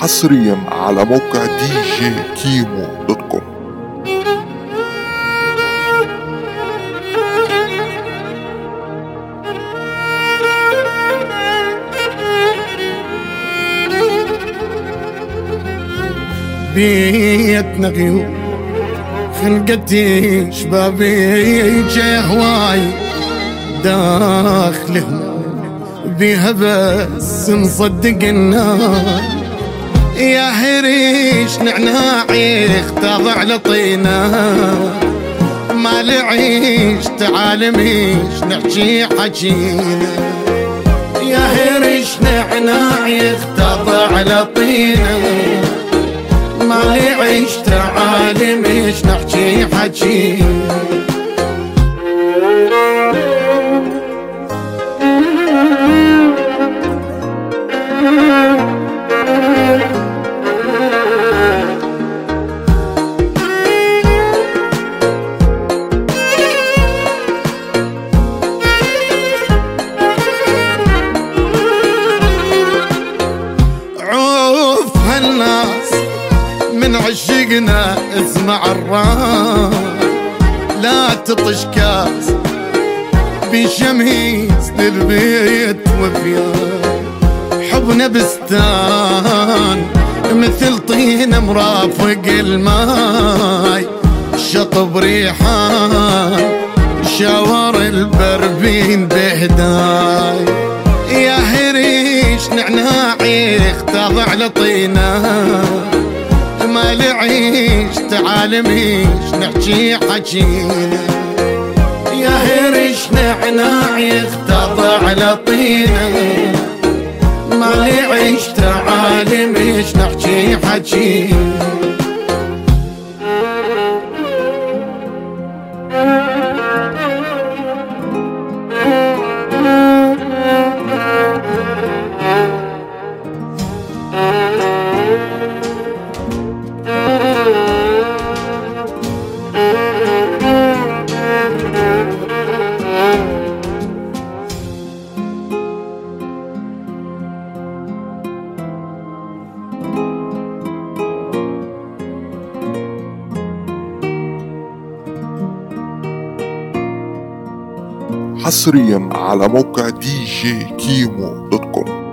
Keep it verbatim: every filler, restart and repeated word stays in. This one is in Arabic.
حصريا على موقع دي جي كيمو دوت كوم. بيتنا غيوم خلقتي شبابي جاي هواي داخلهم بيها بس نصدق النار يا هريش نعناعي اختضع لطينا ما لعيش تعال ميش نحكي حكينا يا هريش نعناعي اختضع لطينا ما لعيش تعال ميش نحكي حكينا من عشقنا اسمع الراس لا تطش كاس بشميس للبيت وفيان حبنا بستان مثل طين مرافق الماي شطب ريحان شاور البربين بهداي يا هريش نعناعي اختضع لطينا ما لعيش تعال ميش نحكي حكينا يا هريش نعناعي اختضع لطينا ما لعيش تعال ميش نحكي حكينا حصريا على موقع دي جي كيمو دوت كوم.